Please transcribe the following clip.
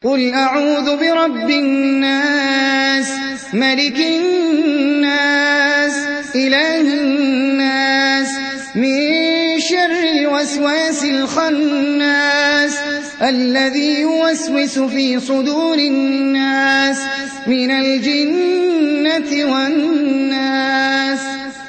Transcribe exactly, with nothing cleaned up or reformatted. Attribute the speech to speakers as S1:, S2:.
S1: قُلْ أَعُوذُ بِرَبِّ النَّاسِ مَلِكِ النَّاسِ إِلَٰهِ النَّاسِ مِن شَرِّ الْوَسْوَاسِ الْخَنَّاسِ الَّذِي يُوَسْوِسُ فِي صُدُورِ النَّاسِ مِنَ الْجِنَّةِ وَالنَّاسِ